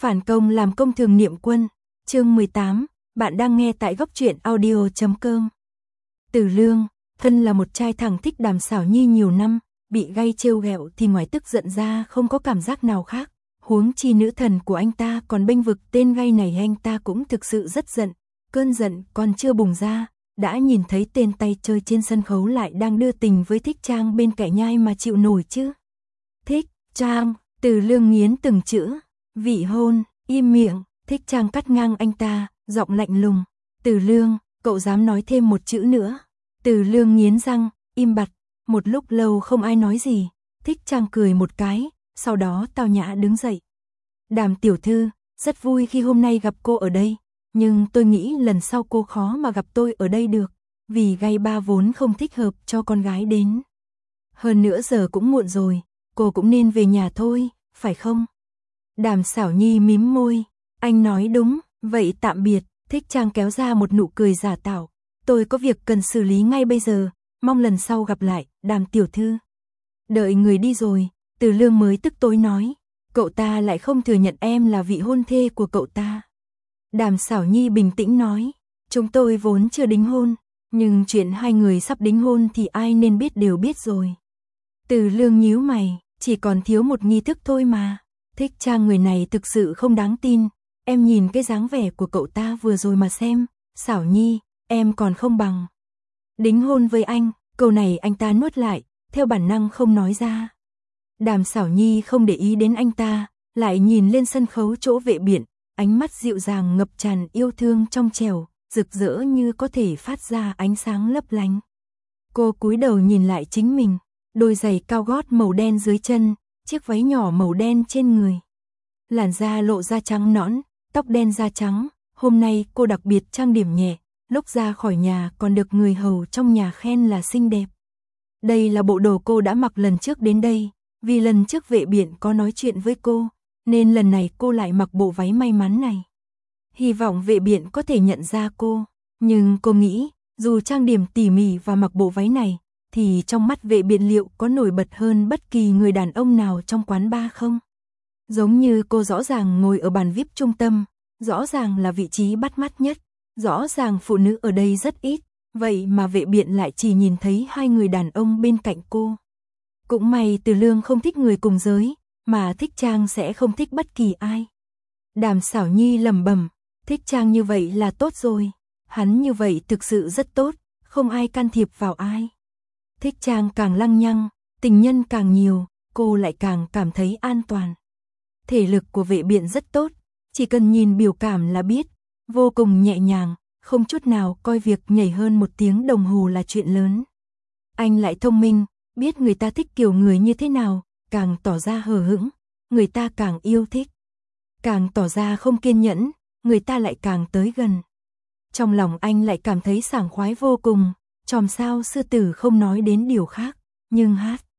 Phản công làm công thường niệm quân, chương 18, bạn đang nghe tại góc truyện audio.com. Từ Lương, thân là một trai thẳng thích Đàm Xảo Nhi nhiều năm, bị gay trêu ghẹo thì ngoài tức giận ra không có cảm giác nào khác, huống chi nữ thần của anh ta còn bênh vực tên gay này, anh ta cũng thực sự rất giận, cơn giận còn chưa bùng ra, đã nhìn thấy tên tay chơi trên sân khấu lại đang đưa tình với Thích Trang bên cạnh nhai mà chịu nổi chứ. Thích Trang, Từ Lương nghiến từng chữ, vị hôn, im miệng. Thích Trang cắt ngang anh ta, giọng lạnh lùng, Từ Lương, cậu dám nói thêm một chữ nữa. Từ Lương nghiến răng, im bặt, một lúc lâu không ai nói gì, Thích Trang cười một cái, sau đó tao nhã đứng dậy. Đàm tiểu thư, rất vui khi hôm nay gặp cô ở đây, nhưng tôi nghĩ lần sau cô khó mà gặp tôi ở đây được, vì gay ba vốn không thích hợp cho con gái đến. Hơn nữa giờ cũng muộn rồi, cô cũng nên về nhà thôi, phải không? Đàm Xảo Nhi mím môi, anh nói đúng, vậy tạm biệt. Thích Trang kéo ra một nụ cười giả tạo, tôi có việc cần xử lý ngay bây giờ, mong lần sau gặp lại, Đàm tiểu thư. Đợi người đi rồi, Từ Lương mới tức tối nói, cậu ta lại không thừa nhận em là vị hôn thê của cậu ta. Đàm Xảo Nhi bình tĩnh nói, chúng tôi vốn chưa đính hôn, nhưng chuyện hai người sắp đính hôn thì ai nên biết đều biết rồi. Từ Lương nhíu mày, chỉ còn thiếu một nghi thức thôi mà. Thích Trang người này thực sự không đáng tin, em nhìn cái dáng vẻ của cậu ta vừa rồi mà xem, Xảo Nhi, em còn không bằng. Đính hôn với anh, câu này anh ta nuốt lại, theo bản năng không nói ra. Đàm Xảo Nhi không để ý đến anh ta, lại nhìn lên sân khấu chỗ vệ biện, ánh mắt dịu dàng ngập tràn yêu thương trong trẻo, rực rỡ như có thể phát ra ánh sáng lấp lánh. Cô cúi đầu nhìn lại chính mình, đôi giày cao gót màu đen dưới chân, chiếc váy nhỏ màu đen trên người. Làn da lộ ra trắng nõn, tóc đen da trắng, hôm nay cô đặc biệt trang điểm nhẹ, lúc ra khỏi nhà còn được người hầu trong nhà khen là xinh đẹp. Đây là bộ đồ cô đã mặc lần trước đến đây, vì lần trước vệ biện có nói chuyện với cô, nên lần này cô lại mặc bộ váy may mắn này. Hy vọng vệ biện có thể nhận ra cô, nhưng cô nghĩ, dù trang điểm tỉ mỉ và mặc bộ váy này, thì trong mắt vệ biện liệu có nổi bật hơn bất kỳ người đàn ông nào trong quán bar không? Giống như cô rõ ràng ngồi ở bàn VIP trung tâm, rõ ràng là vị trí bắt mắt nhất, rõ ràng phụ nữ ở đây rất ít, vậy mà vệ biện lại chỉ nhìn thấy hai người đàn ông bên cạnh cô. Cũng may Từ Lương không thích người cùng giới, mà Thích Trang sẽ không thích bất kỳ ai. Đàm Xảo Nhi lẩm bẩm, Thích Trang như vậy là tốt rồi, hắn như vậy thực sự rất tốt, không ai can thiệp vào ai. Thích Trang càng lăng nhăng, tình nhân càng nhiều, cô lại càng cảm thấy an toàn. Thể lực của vệ biện rất tốt, chỉ cần nhìn biểu cảm là biết, vô cùng nhẹ nhàng, không chút nào coi việc nhảy hơn 1 tiếng đồng hồ là chuyện lớn. Anh lại thông minh, biết người ta thích kiểu người như thế nào, càng tỏ ra hờ hững, người ta càng yêu thích. Càng tỏ ra không kiên nhẫn, người ta lại càng tới gần. Trong lòng anh lại cảm thấy sảng khoái vô cùng, chòm sao sư tử không nói đến điều khác, nhưng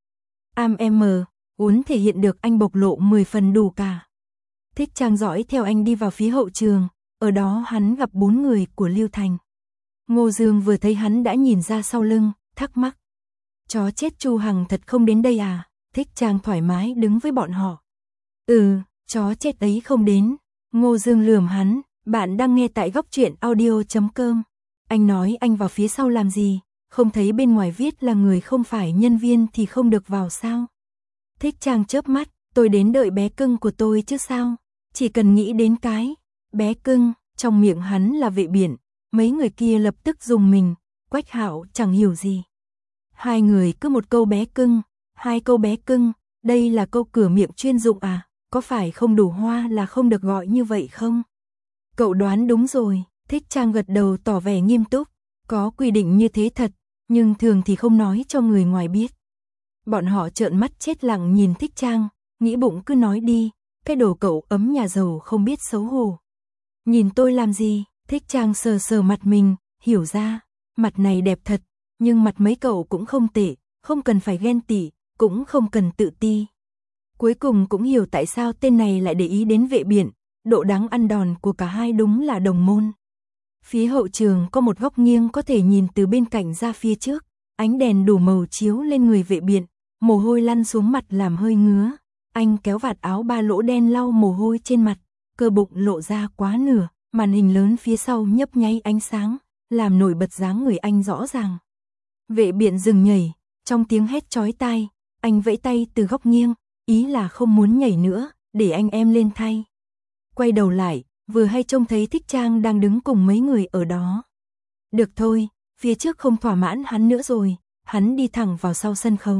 uốn thể hiện được anh bộc lộ 10 phần đủ cả. Thích Trang dõi theo anh đi vào phía hậu trường, ở đó hắn gặp 4 người của Lưu Thành. Ngô Dương vừa thấy hắn đã nhìn ra sau lưng, thắc mắc. Chó chết Chu Hằng thật không đến đây à? Thích Trang thoải mái đứng với bọn họ. Chó chết ấy không đến. Ngô Dương lườm hắn, bạn đang nghe tại góc truyện audio.com. Anh nói anh vào phía sau làm gì? Không thấy bên ngoài viết là người không phải nhân viên thì không được vào sao? Thích Trang chớp mắt, tôi đến đợi bé cưng của tôi chứ sao? Chỉ cần nghĩ đến cái bé cưng, trong miệng hắn là vệ biển, mấy người kia lập tức dùng mình, Quách Hạo chẳng hiểu gì. Hai người cứ một câu bé cưng, 2 câu bé cưng, đây là câu cửa miệng chuyên dụng à? Có phải không đủ hoa là không được gọi như vậy không? Cậu đoán đúng rồi, Thích Trang gật đầu tỏ vẻ nghiêm túc, có quy định như thế thật, nhưng thường thì không nói cho người ngoài biết. Bọn họ trợn mắt chết lặng nhìn Thích Trang, nghĩ bụng cứ nói đi, cái đồ cậu ấm nhà giàu không biết xấu hổ. Nhìn tôi làm gì? Thích Trang sờ sờ mặt mình, hiểu ra, mặt này đẹp thật, nhưng mặt mấy cậu cũng không tệ, không cần phải ghen tị, cũng không cần tự ti. Cuối cùng cũng hiểu tại sao tên này lại để ý đến vệ biển, độ đáng ăn đòn của cả hai đúng là đồng môn. Phía hậu trường có một góc nghiêng có thể nhìn từ bên cạnh ra phía trước, ánh đèn đủ màu chiếu lên người vệ biện, mồ hôi lăn xuống mặt làm hơi ngứa. Anh kéo vạt áo ba lỗ đen lau mồ hôi trên mặt, cơ bụng lộ ra quá nửa, màn hình lớn phía sau nhấp nháy ánh sáng, làm nổi bật dáng người anh rõ ràng. Vệ Biện dừng nhảy, trong tiếng hét chói tai, anh vẫy tay từ góc nghiêng, ý là không muốn nhảy nữa, để anh em lên thay. Quay đầu lại, vừa hay trông thấy Thích Trang đang đứng cùng mấy người ở đó. Được thôi, phía trước không thỏa mãn hắn nữa rồi, hắn đi thẳng vào sau sân khấu.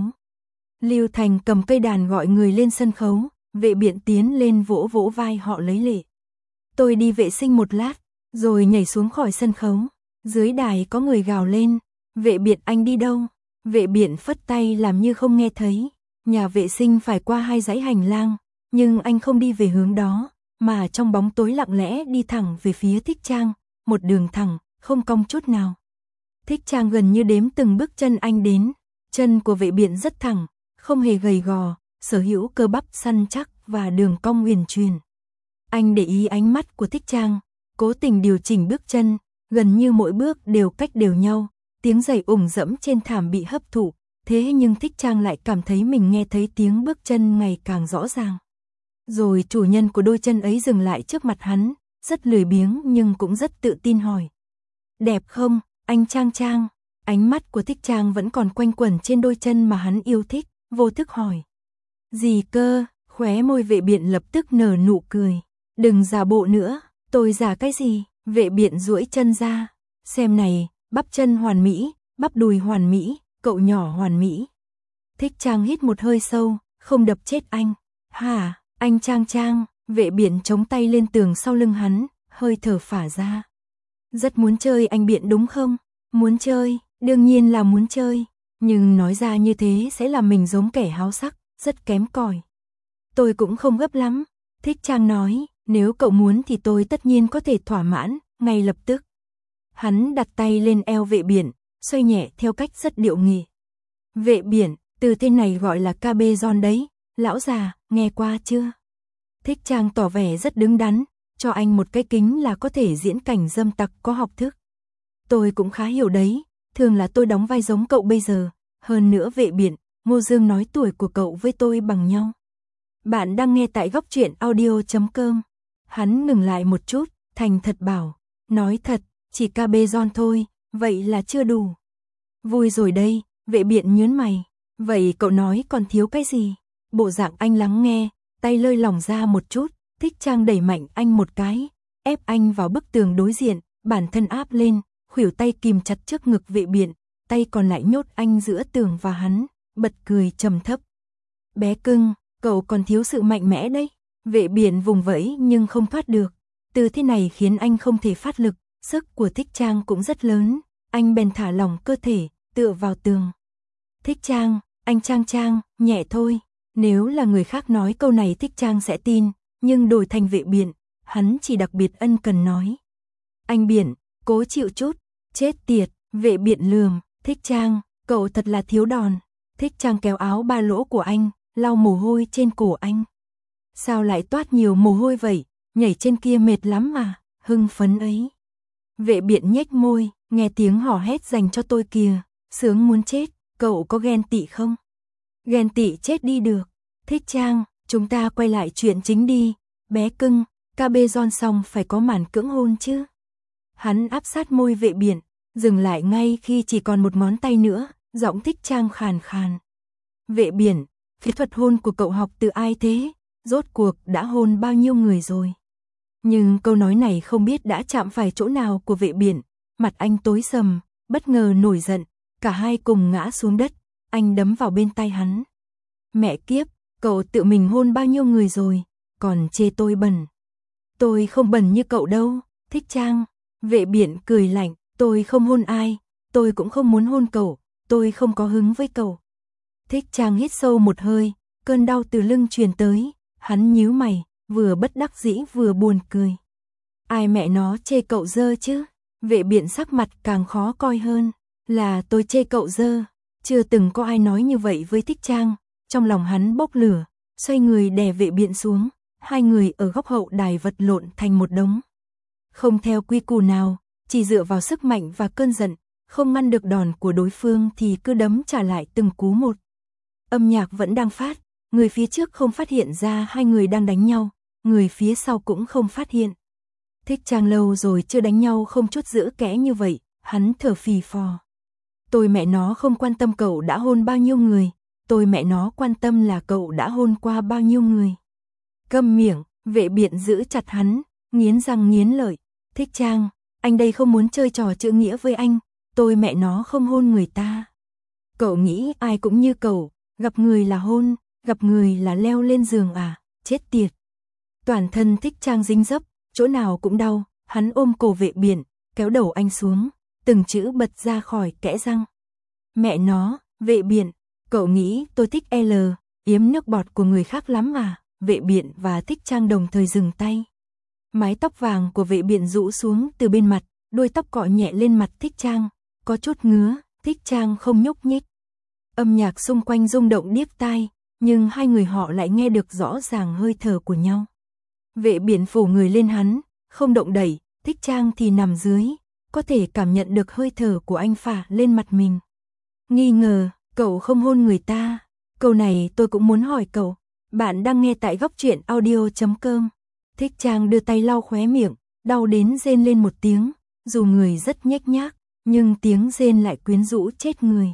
Lưu Thành cầm cây đàn gọi người lên sân khấu, Vệ Biện tiến lên vỗ vỗ vai họ lấy lệ. Tôi đi vệ sinh một lát, rồi nhảy xuống khỏi sân khấu. Dưới đài có người gào lên, Vệ Biện anh đi đâu? Vệ Biện phất tay làm như không nghe thấy. Nhà vệ sinh phải qua 2 dãy hành lang, nhưng anh không đi về hướng đó, mà trong bóng tối lặng lẽ đi thẳng về phía Thích Trang, một đường thẳng, không cong chút nào. Thích Trang gần như đếm từng bước chân anh đến, chân của Vệ Biện rất thẳng, không hề gầy gò, sở hữu cơ bắp săn chắc và đường cong uyển chuyển. Anh để ý ánh mắt của Thích Trang, cố tình điều chỉnh bước chân, gần như mỗi bước đều cách đều nhau, tiếng giày ủng dẫm trên thảm bị hấp thụ, thế nhưng Thích Trang lại cảm thấy mình nghe thấy tiếng bước chân ngày càng rõ ràng. Rồi chủ nhân của đôi chân ấy dừng lại trước mặt hắn, rất lười biếng nhưng cũng rất tự tin hỏi. Đẹp không, anh Trang Trang? Ánh mắt của Thích Trang vẫn còn quanh quẩn trên đôi chân mà hắn yêu thích, vô thức hỏi. Gì cơ? Khóe môi Vệ Biện lập tức nở nụ cười. Đừng giả bộ nữa, tôi giả cái gì? Vệ Biện duỗi chân ra. Xem này, bắp chân hoàn mỹ, bắp đùi hoàn mỹ, cậu nhỏ hoàn mỹ. Thích Trang hít một hơi sâu, không đập chết anh. Hả, anh Trang Trang? Vệ Biện chống tay lên tường sau lưng hắn, hơi thở phả ra. Rất muốn chơi anh Biện đúng không? Muốn chơi, đương nhiên là muốn chơi. Nhưng nói ra như thế sẽ làm mình giống kẻ háo sắc, rất kém cỏi. Tôi cũng không gấp lắm. Thích Trang nói, nếu cậu muốn thì tôi tất nhiên có thể thỏa mãn, ngay lập tức. Hắn đặt tay lên eo Vệ Biện, xoay nhẹ theo cách rất điệu nghệ. Vệ Biện, từ tên này gọi là cabezon đấy, lão già, nghe qua chưa? Thích Trang tỏ vẻ rất đứng đắn, cho anh một cái kính là có thể diễn cảnh dâm tặc có học thức. Tôi cũng khá hiểu đấy, thường là tôi đóng vai giống cậu bây giờ, hơn nữa Vệ Biện, Ngô Dương nói tuổi của cậu với tôi bằng nhau. Bạn đang nghe tại góc truyện audio.com. Hắn ngừng lại một chút, thành thật bảo, nói thật, chỉ cabezon thôi, vậy là chưa đủ. Vui rồi đây, Vệ Biện nhớn mày, vậy cậu nói còn thiếu cái gì? Bộ dạng anh lắng nghe, tay lơi lỏng ra một chút, Thích Trang đẩy mạnh anh một cái, ép anh vào bức tường đối diện, bản thân áp lên, khuỷu tay kìm chặt trước ngực Vệ Biện, tay còn lại nhốt anh giữa tường và hắn, bật cười trầm thấp. Bé cưng, cậu còn thiếu sự mạnh mẽ đấy. Vệ Biện vùng vẫy nhưng không thoát được. Từ thế này khiến anh không thể phát lực, sức của Thích Trang cũng rất lớn, anh bèn thả lỏng cơ thể, tựa vào tường. Thích Trang, anh Trang Trang, nhẹ thôi. Nếu là người khác nói câu này Thích Trang sẽ tin, nhưng đổi thành Vệ Biện, hắn chỉ đặc biệt ân cần nói. Anh Biện, cố chịu chút, chết tiệt, Vệ Biện lườm, Thích Trang, cậu thật là thiếu đòn. Thích Trang kéo áo ba lỗ của anh, lau mồ hôi trên cổ anh. Sao lại toát nhiều mồ hôi vậy, nhảy trên kia mệt lắm mà, hưng phấn ấy. Vệ Biện nhếch môi, nghe tiếng hò hét dành cho tôi kìa, sướng muốn chết, cậu có ghen tị không? Ghen tị chết đi được. Thích Trang, chúng ta quay lại chuyện chính đi, bé cưng, cabezon xong phải có màn cưỡng hôn chứ. Hắn áp sát môi Vệ Biện, dừng lại ngay khi chỉ còn một ngón tay nữa, giọng Thích Trang khàn khàn. Vệ Biện, kỹ thuật hôn của cậu học từ ai thế? Rốt cuộc đã hôn bao nhiêu người rồi? Nhưng câu nói này không biết đã chạm phải chỗ nào của Vệ Biện, mặt anh tối sầm, bất ngờ nổi giận, cả hai cùng ngã xuống đất, anh đấm vào bên tay hắn. Mẹ kiếp, cậu tự mình hôn bao nhiêu người rồi, còn chê tôi bẩn. Tôi không bẩn như cậu đâu, Thích Trang. Vệ Biện cười lạnh, tôi không hôn ai, tôi cũng không muốn hôn cậu, tôi không có hứng với cậu. Thích Trang hít sâu một hơi, cơn đau từ lưng truyền tới, hắn nhíu mày, vừa bất đắc dĩ vừa buồn cười. Ai mẹ nó chê cậu dơ chứ? Vệ Biện sắc mặt càng khó coi hơn, là tôi chê cậu dơ, chưa từng có ai nói như vậy với Thích Trang, trong lòng hắn bốc lửa, xoay người đè Vệ Biện xuống, hai người ở góc hậu đài vật lộn thành một đống. Không theo quy củ nào, chỉ dựa vào sức mạnh và cơn giận, không ngăn được đòn của đối phương thì cứ đấm trả lại từng cú một. Âm nhạc vẫn đang phát, người phía trước không phát hiện ra hai người đang đánh nhau, người phía sau cũng không phát hiện. Thích Trang lâu rồi chưa đánh nhau không chút giữ kẽ như vậy, hắn thở phì phò. Tôi mẹ nó không quan tâm cậu đã hôn bao nhiêu người, tôi mẹ nó quan tâm là cậu đã hôn qua bao nhiêu người. Câm miệng, Vệ Biện giữ chặt hắn, nghiến răng nghiến lợi. Thích Trang, anh đây không muốn chơi trò chữ nghĩa với anh, tôi mẹ nó không hôn người ta. Cậu nghĩ ai cũng như cậu, gặp người là hôn, gặp người là leo lên giường à, chết tiệt. Toàn thân Thích Trang dính dấp, chỗ nào cũng đau, hắn ôm cổ Vệ Biện, kéo đầu anh xuống, từng chữ bật ra khỏi kẽ răng. Mẹ nó, Vệ Biện, cậu nghĩ tôi thích L, yếm nước bọt của người khác lắm à? Vệ Biện và Thích Trang đồng thời dừng tay. Mái tóc vàng của Vệ Biện rũ xuống từ bên mặt, đuôi tóc cọ nhẹ lên mặt Thích Trang, có chút ngứa, Thích Trang không nhúc nhích. Âm nhạc xung quanh rung động điếc tai, nhưng hai người họ lại nghe được rõ ràng hơi thở của nhau. Vệ Biện phủ người lên hắn, không động đẩy, Thích Trang thì nằm dưới, có thể cảm nhận được hơi thở của anh phả lên mặt mình. Nghi ngờ, cậu không hôn người ta. Câu này tôi cũng muốn hỏi cậu. Bạn đang nghe tại góc truyện audio.com. Thích Trang đưa tay lau khóe miệng, đau đến rên lên một tiếng, dù người rất nhếch nhác, nhưng tiếng rên lại quyến rũ chết người.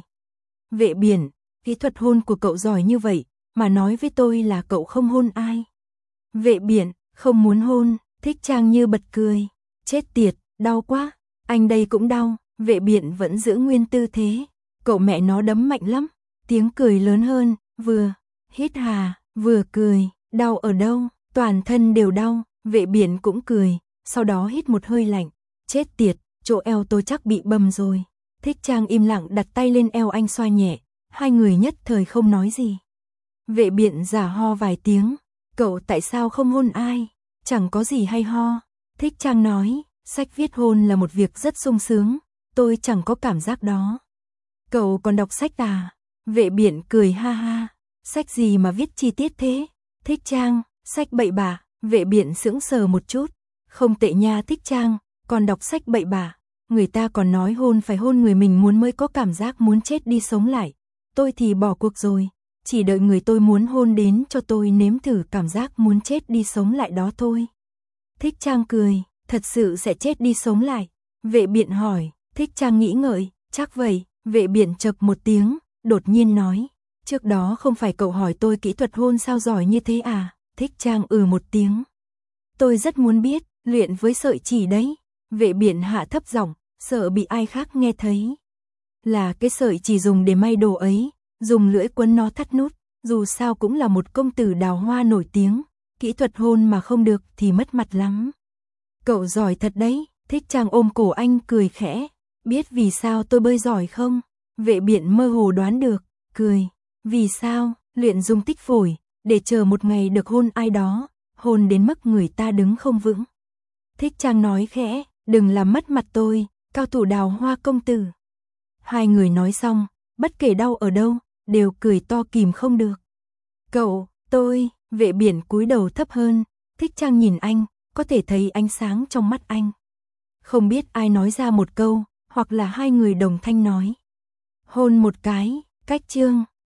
Vệ Biện, kỹ thuật hôn của cậu giỏi như vậy, mà nói với tôi là cậu không hôn ai. Vệ Biện, không muốn hôn, Thích Trang như bật cười. Chết tiệt, đau quá, anh đây cũng đau. Vệ Biện vẫn giữ nguyên tư thế. Cậu mẹ nó đấm mạnh lắm. Tiếng cười lớn hơn, vừa hít hà, vừa cười. Đau ở đâu? Toàn thân đều đau. Vệ Biện cũng cười, sau đó hít một hơi lạnh. Chết tiệt, chỗ eo tôi chắc bị bầm rồi. Thích Trang im lặng đặt tay lên eo anh xoa nhẹ. Hai người nhất thời không nói gì. Vệ Biện giả ho vài tiếng. Cậu tại sao không hôn ai? Chẳng có gì hay ho. Thích Trang nói, sách viết hôn là một việc rất sung sướng, tôi chẳng có cảm giác đó. Cậu còn đọc sách à? Vệ Biện cười ha ha, sách gì mà viết chi tiết thế? Thích Trang, sách bậy bạ. Vệ Biện sững sờ một chút, không tệ nha Thích Trang, còn đọc sách bậy bạ. Người ta còn nói hôn phải hôn người mình muốn mới có cảm giác muốn chết đi sống lại. Tôi thì bỏ cuộc rồi, chỉ đợi người tôi muốn hôn đến cho tôi nếm thử cảm giác muốn chết đi sống lại đó thôi. Thích Trang cười, thật sự sẽ chết đi sống lại. Vệ Biện hỏi, Thích Trang nghĩ ngợi, chắc vậy. Vệ Biện chập một tiếng, đột nhiên nói, trước đó không phải cậu hỏi tôi kỹ thuật hôn sao giỏi như thế à? Thích Trang một tiếng. Tôi rất muốn biết, luyện với sợi chỉ đấy. Vệ Biện hạ thấp giọng, sợ bị ai khác nghe thấy. Là cái sợi chỉ dùng để may đồ ấy, dùng lưỡi quấn nó thắt nút, dù sao cũng là một công tử đào hoa nổi tiếng, kỹ thuật hôn mà không được thì mất mặt lắm. Cậu giỏi thật đấy. Thích Trang ôm cổ anh cười khẽ. Biết vì sao tôi bơi giỏi không? Vệ Biện mơ hồ đoán được, cười. Vì sao? Luyện dung tích phổi, để chờ một ngày được hôn ai đó, hôn đến mức người ta đứng không vững. Thích Trang nói khẽ, đừng làm mất mặt tôi, cao thủ đào hoa công tử. Hai người nói xong, bất kể đau ở đâu, đều cười to kìm không được. Cậu, tôi. Vệ Biện cúi đầu thấp hơn. Thích Trang nhìn anh, có thể thấy ánh sáng trong mắt anh. Không biết ai nói ra một câu, hoặc là hai người đồng thanh nói. Hôn một cái, cách chương.